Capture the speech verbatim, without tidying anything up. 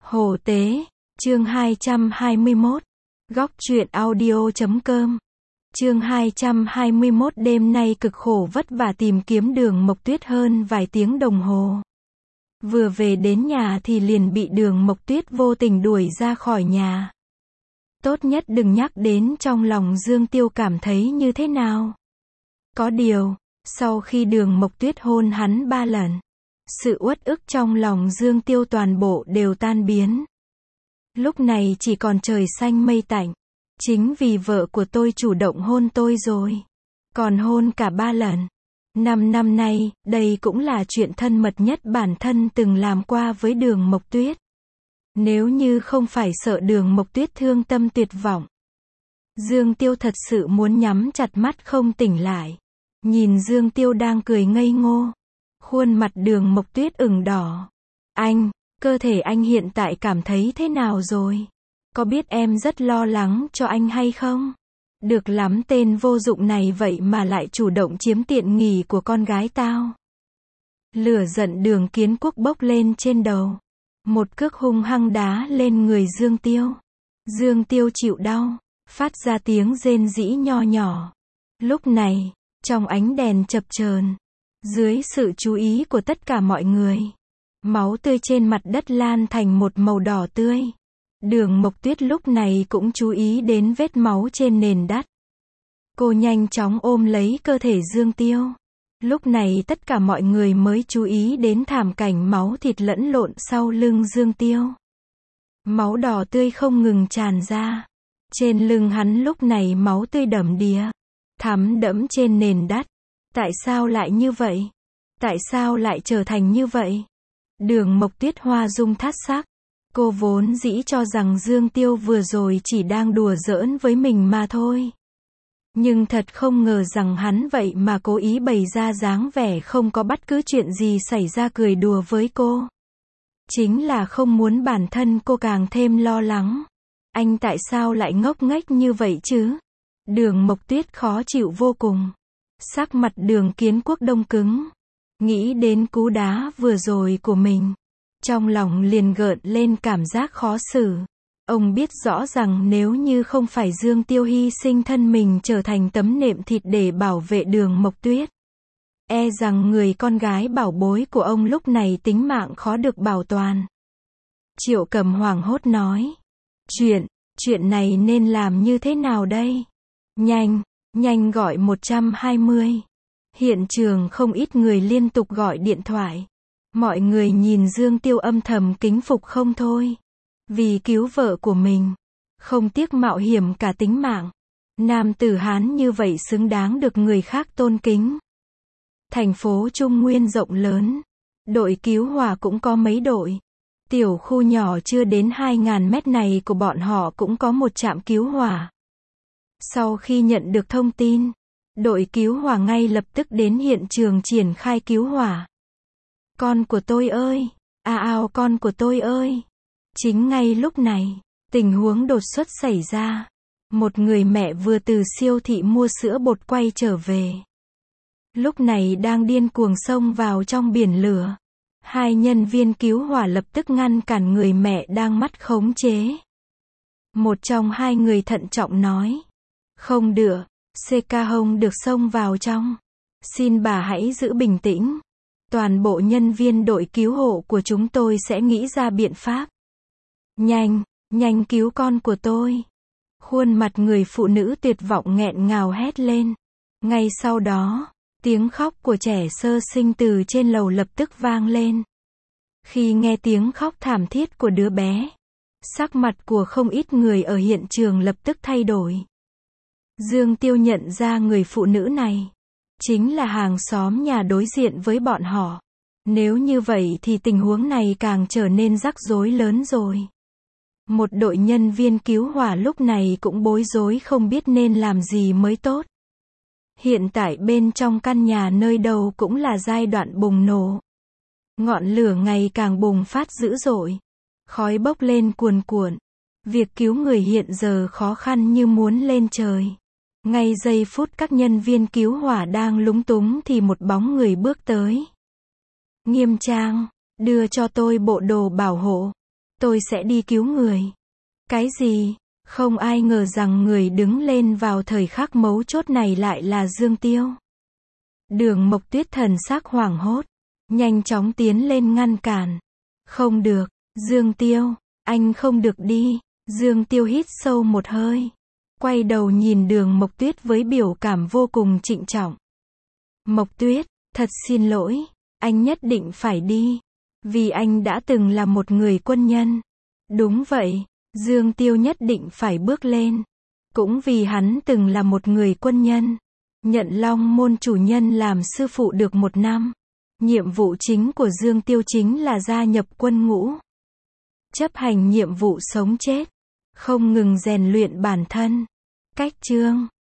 Hồ Tế, chương hai trăm hai mươi mốt. Góc truyện audio chấm com. Chương hai trăm hai mươi mốt. Đêm nay cực khổ vất vả tìm kiếm Đường Mộc Tuyết hơn vài tiếng đồng hồ. Vừa về đến nhà thì liền bị Đường Mộc Tuyết vô tình đuổi ra khỏi nhà. Tốt nhất đừng nhắc đến, trong lòng Dương Tiêu cảm thấy như thế nào. Có điều, sau khi Đường Mộc Tuyết hôn hắn ba lần, sự uất ức trong lòng Dương Tiêu toàn bộ đều tan biến. Lúc này chỉ còn trời xanh mây tạnh. Chính vì vợ của tôi chủ động hôn tôi rồi. Còn hôn cả ba lần. Năm năm nay, đây cũng là chuyện thân mật nhất bản thân từng làm qua với Đường Mộc Tuyết. Nếu như không phải sợ Đường Mộc Tuyết thương tâm tuyệt vọng, Dương Tiêu thật sự muốn nhắm chặt mắt không tỉnh lại. Nhìn Dương Tiêu đang cười ngây ngô, khuôn mặt Đường Mộc Tuyết ửng đỏ. Anh, cơ thể anh hiện tại cảm thấy thế nào rồi? Có biết em rất lo lắng cho anh hay không? Được lắm, tên vô dụng này vậy mà lại chủ động chiếm tiện nghi của con gái tao. Lửa giận Đường Kiến Quốc bốc lên trên đầu. Một cước hung hăng đá lên người Dương Tiêu. Dương Tiêu chịu đau, phát ra tiếng rên rỉ nho nhỏ. Lúc này, trong ánh đèn chập chờn, dưới sự chú ý của tất cả mọi người, máu tươi trên mặt đất lan thành một màu đỏ tươi. Đường Mộc Tuyết lúc này cũng chú ý đến vết máu trên nền đất. Cô nhanh chóng ôm lấy cơ thể Dương Tiêu. Lúc này tất cả mọi người mới chú ý đến thảm cảnh máu thịt lẫn lộn sau lưng Dương Tiêu. Máu đỏ tươi không ngừng tràn ra. Trên lưng hắn lúc này máu tươi đầm đìa, thấm đẫm trên nền đất. Tại sao lại như vậy? Tại sao lại trở thành như vậy? Đường Mộc Tuyết hoa dung thát sắc. Cô vốn dĩ cho rằng Dương Tiêu vừa rồi chỉ đang đùa giỡn với mình mà thôi. Nhưng thật không ngờ rằng hắn vậy mà cố ý bày ra dáng vẻ không có bất cứ chuyện gì xảy ra cười đùa với cô. Chính là không muốn bản thân cô càng thêm lo lắng. Anh tại sao lại ngốc nghếch như vậy chứ? Đường Mộc Tuyết khó chịu vô cùng. Sắc mặt Đường Kiến Quốc đông cứng. Nghĩ đến cú đá vừa rồi của mình, trong lòng liền gợn lên cảm giác khó xử. Ông biết rõ rằng nếu như không phải Dương Tiêu hy sinh thân mình trở thành tấm nệm thịt để bảo vệ Đường Mộc Tuyết, e rằng người con gái bảo bối của ông lúc này tính mạng khó được bảo toàn. Triệu Cầm hoảng hốt nói. Chuyện, chuyện này nên làm như thế nào đây? Nhanh, nhanh gọi một trăm hai mươi. Hiện trường không ít người liên tục gọi điện thoại. Mọi người nhìn Dương Tiêu âm thầm kính phục không thôi. Vì cứu vợ của mình, không tiếc mạo hiểm cả tính mạng. Nam tử Hán như vậy xứng đáng được người khác tôn kính. Thành phố Trung Nguyên rộng lớn, đội cứu hỏa cũng có mấy đội. Tiểu khu nhỏ chưa đến hai nghìn mét này của bọn họ cũng có một trạm cứu hỏa. Sau khi nhận được thông tin, đội cứu hỏa ngay lập tức đến hiện trường triển khai cứu hỏa. Con của tôi ơi! A ao con của tôi ơi! Chính ngay lúc này, tình huống đột xuất xảy ra. Một người mẹ vừa từ siêu thị mua sữa bột quay trở về. Lúc này đang điên cuồng xông vào trong biển lửa. Hai nhân viên cứu hỏa lập tức ngăn cản người mẹ đang mất khống chế. Một trong hai người thận trọng nói. Không được, xê ca không được xông vào trong. Xin bà hãy giữ bình tĩnh. Toàn bộ nhân viên đội cứu hộ của chúng tôi sẽ nghĩ ra biện pháp. Nhanh, nhanh cứu con của tôi. Khuôn mặt người phụ nữ tuyệt vọng nghẹn ngào hét lên. Ngay sau đó, tiếng khóc của trẻ sơ sinh từ trên lầu lập tức vang lên. Khi nghe tiếng khóc thảm thiết của đứa bé, sắc mặt của không ít người ở hiện trường lập tức thay đổi. Dương Tiêu nhận ra người phụ nữ này chính là hàng xóm nhà đối diện với bọn họ. Nếu như vậy thì tình huống này càng trở nên rắc rối lớn rồi. Một đội nhân viên cứu hỏa lúc này cũng bối rối không biết nên làm gì mới tốt. Hiện tại bên trong căn nhà nơi đâu cũng là giai đoạn bùng nổ. Ngọn lửa ngày càng bùng phát dữ dội. Khói bốc lên cuồn cuộn. Việc cứu người hiện giờ khó khăn như muốn lên trời. Ngay giây phút các nhân viên cứu hỏa đang lúng túng thì một bóng người bước tới. Nghiêm Trang, đưa cho tôi bộ đồ bảo hộ. Tôi sẽ đi cứu người. Cái gì? Không ai ngờ rằng người đứng lên vào thời khắc mấu chốt này lại là Dương Tiêu. Đường Mộc Tuyết thần sắc hoảng hốt, nhanh chóng tiến lên ngăn cản. Không được, Dương Tiêu, anh không được đi. Dương Tiêu hít sâu một hơi, quay đầu nhìn Đường Mộc Tuyết với biểu cảm vô cùng trịnh trọng. Mộc Tuyết, thật xin lỗi, anh nhất định phải đi, vì anh đã từng là một người quân nhân. Đúng vậy, Dương Tiêu nhất định phải bước lên, cũng vì hắn từng là một người quân nhân, nhận Long Môn chủ nhân làm sư phụ được một năm. Nhiệm vụ chính của Dương Tiêu chính là gia nhập quân ngũ, chấp hành nhiệm vụ sống chết, không ngừng rèn luyện bản thân. Cách chương